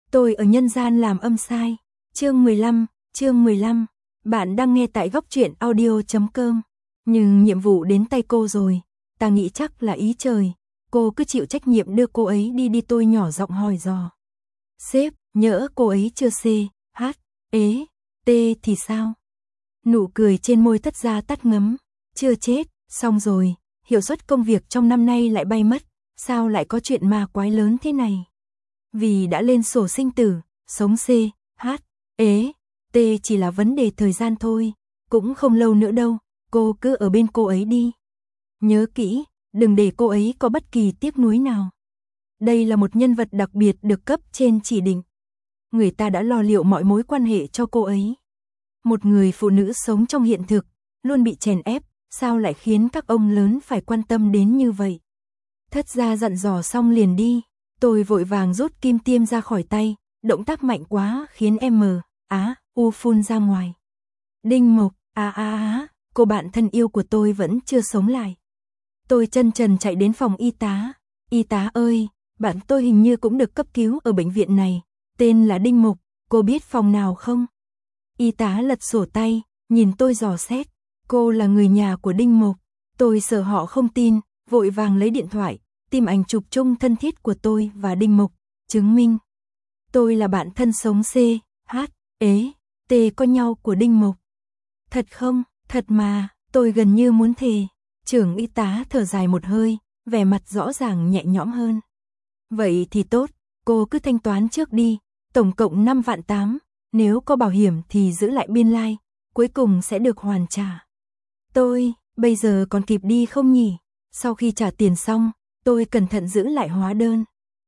Tôi ở nhân gian làm âm sai. Chương 15. Bạn đang nghe tại góc truyện audio.com. Nhưng nhiệm vụ đến tay cô rồi, ta nghĩ chắc là ý trời. Cô cứ chịu trách nhiệm đưa cô ấy đi tôi nhỏ giọng hỏi dò. Sếp, nhỡ cô ấy chưa C, H, ế, T thì sao? Nụ cười trên môi thất ra tắt ngấm. Chưa chết, xong rồi, hiệu suất công việc trong năm nay lại bay mất. Sao lại có chuyện ma quái lớn thế này? Vì đã lên sổ sinh tử, sống C, H, ế, T chỉ là vấn đề thời gian thôi. Cũng không lâu nữa đâu, cô cứ ở bên cô ấy đi. Nhớ kỹ, đừng để cô ấy có bất kỳ tiếc nuối nào. Đây là một nhân vật đặc biệt được cấp trên chỉ định. Người ta đã lo liệu mọi mối quan hệ cho cô ấy. Một người phụ nữ sống trong hiện thực, luôn bị chèn ép, sao lại khiến các ông lớn phải quan tâm đến như vậy? Thất gia dặn dò xong liền đi, tôi vội vàng rút kim tiêm ra khỏi tay, động tác mạnh quá khiến em u phun ra ngoài. Đinh Mộc, cô bạn thân yêu của tôi vẫn chưa sống lại. Tôi chân trần chạy đến phòng y tá. Y tá ơi, bạn tôi hình như cũng được cấp cứu ở bệnh viện này, tên là Đinh Mộc, cô biết phòng nào không? Y tá lật sổ tay, nhìn tôi dò xét, cô là người nhà của Đinh Mộc. Tôi sợ họ không tin, vội vàng lấy điện thoại, tìm ảnh chụp chung thân thiết của tôi và Đinh Mộc, chứng minh. Tôi là bạn thân sống C, H, ế, T có nhau của Đinh Mộc. Thật không, thật mà, tôi gần như muốn thề. Trưởng y tá thở dài một hơi, vẻ mặt rõ ràng nhẹ nhõm hơn. Vậy thì tốt, cô cứ thanh toán trước đi, tổng cộng 5,8 vạn, nếu có bảo hiểm thì giữ lại biên lai, cuối cùng sẽ được hoàn trả. Tôi, bây giờ còn kịp đi không nhỉ? Sau khi trả tiền xong, tôi cẩn thận giữ lại hóa đơn.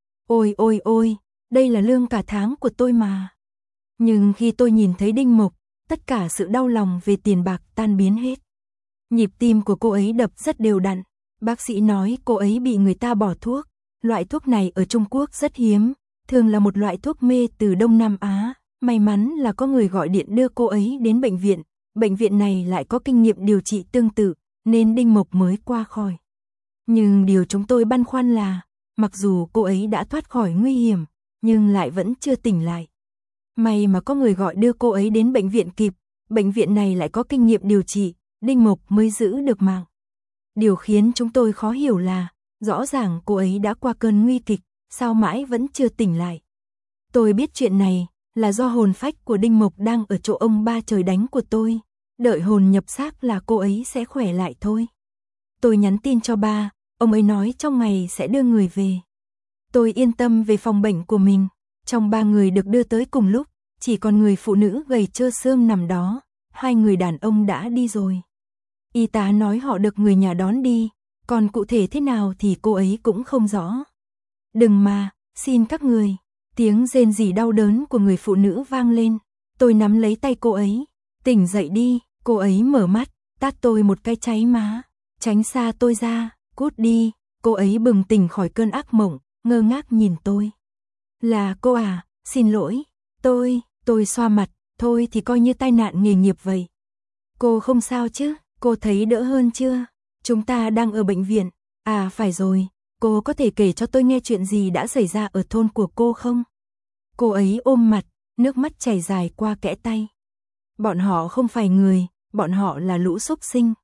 Ôi, đây là lương cả tháng của tôi mà. Nhưng khi tôi nhìn thấy Đinh Mộc, tất cả sự đau lòng về tiền bạc tan biến hết. Nhịp tim của cô ấy đập rất đều đặn. Bác sĩ nói cô ấy bị người ta bỏ thuốc. Loại thuốc này ở Trung Quốc rất hiếm, thường là một loại thuốc mê từ Đông Nam Á. May mắn là có người gọi điện đưa cô ấy đến bệnh viện. Bệnh viện này lại có kinh nghiệm điều trị tương tự, nên Đinh Mộc mới qua khỏi. Nhưng điều chúng tôi băn khoăn là, mặc dù cô ấy đã thoát khỏi nguy hiểm, nhưng lại vẫn chưa tỉnh lại. May mà có người gọi đưa cô ấy đến bệnh viện kịp, bệnh viện này lại có kinh nghiệm điều trị, Đinh Mộc mới giữ được mạng. Điều khiến chúng tôi khó hiểu là, rõ ràng cô ấy đã qua cơn nguy kịch, sao mãi vẫn chưa tỉnh lại. Tôi biết chuyện này là do hồn phách của Đinh Mộc đang ở chỗ ông ba trời đánh của tôi, đợi hồn nhập xác là cô ấy sẽ khỏe lại thôi. Tôi nhắn tin cho ba, ông ấy nói trong ngày sẽ đưa người về. Tôi yên tâm về phòng bệnh của mình, trong 3 người được đưa tới cùng lúc, chỉ còn người phụ nữ gầy trơ xương nằm đó, 2 người đàn ông đã đi rồi. Y tá nói họ được người nhà đón đi, còn cụ thể thế nào thì cô ấy cũng không rõ. Đừng mà, xin các người. Tiếng rên rỉ đau đớn của người phụ nữ vang lên, tôi nắm lấy tay cô ấy. Tỉnh dậy đi, cô ấy mở mắt, tát tôi một cái cháy má. Tránh xa tôi ra, cút đi. Cô ấy bừng tỉnh khỏi cơn ác mộng, ngơ ngác nhìn tôi. Là cô à, xin lỗi. Tôi xoa mặt, thôi thì coi như tai nạn nghề nghiệp vậy. Cô không sao chứ, cô thấy đỡ hơn chưa? Chúng ta đang ở bệnh viện. À phải rồi, cô có thể kể cho tôi nghe chuyện gì đã xảy ra ở thôn của cô không? Cô ấy ôm mặt, nước mắt chảy dài qua kẽ tay. Bọn họ không phải người, bọn họ là lũ súc sinh.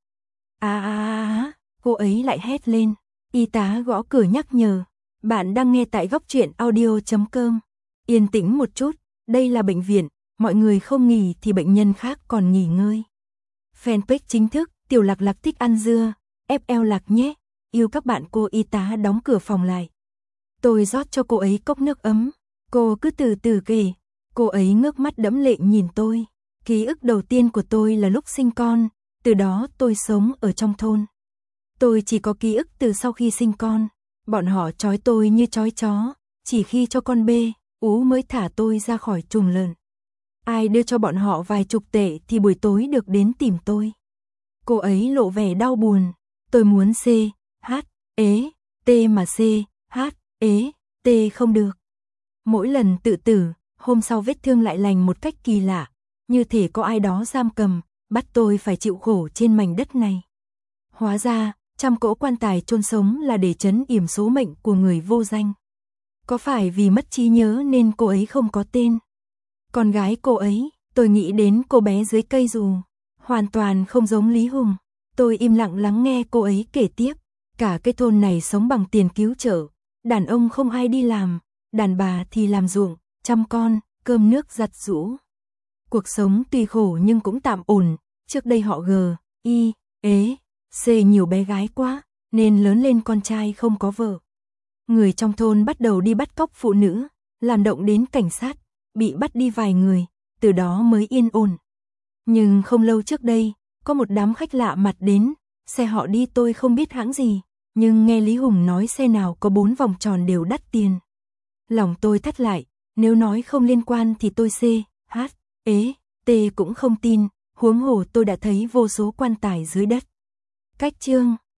Cô ấy lại hét lên. Y tá gõ cửa nhắc nhở. Bạn đang nghe tại góc truyện audio.com. Yên tĩnh một chút, đây là bệnh viện, mọi người không nghỉ thì bệnh nhân khác còn nghỉ ngơi. Fanpage chính thức, Tiểu Lạc Lạc thích ăn dưa, FL Lạc nhé, yêu các bạn. Cô y tá đóng cửa phòng lại. Tôi rót cho cô ấy cốc nước ấm, cô cứ từ từ kể. Cô ấy ngước mắt đẫm lệ nhìn tôi. Ký ức đầu tiên của tôi là lúc sinh con, từ đó tôi sống ở trong thôn. Tôi chỉ có ký ức từ sau khi sinh con, bọn họ trói tôi như trói chó, chỉ khi cho con bê, ú mới thả tôi ra khỏi chuồng lợn. Ai đưa cho bọn họ vài chục tệ thì buổi tối được đến tìm tôi. Cô ấy lộ vẻ đau buồn, tôi muốn C, H, ế, T mà C, H, ế, T không được. Mỗi lần tự tử, hôm sau vết thương lại lành một cách kỳ lạ, như thể có ai đó giam cầm, bắt tôi phải chịu khổ trên mảnh đất này. Hóa ra, trăm cỗ quan tài chôn sống là để trấn yểm số mệnh của người vô danh. Có phải vì mất trí nhớ nên cô ấy không có tên? Con gái cô ấy, tôi nghĩ đến cô bé dưới cây dù. Hoàn toàn không giống Lý Hùng. Tôi im lặng lắng nghe cô ấy kể tiếp. Cả cái thôn này sống bằng tiền cứu trợ. Đàn ông không ai đi làm, đàn bà thì làm ruộng, chăm con, cơm nước giặt giũ. Cuộc sống tuy khổ nhưng cũng tạm ổn. Trước đây họ C nhiều bé gái quá, nên lớn lên con trai không có vợ. Người trong thôn bắt đầu đi bắt cóc phụ nữ, làm động đến cảnh sát, bị bắt đi vài người, từ đó mới yên ổn. Nhưng không lâu trước đây, có một đám khách lạ mặt đến, xe họ đi tôi không biết hãng gì, nhưng nghe Lý Hùng nói xe nào có 4 vòng tròn đều đắt tiền. Lòng tôi thắt lại, nếu nói không liên quan thì tôi T cũng không tin, huống hồ tôi đã thấy vô số quan tài dưới đất. Cách chương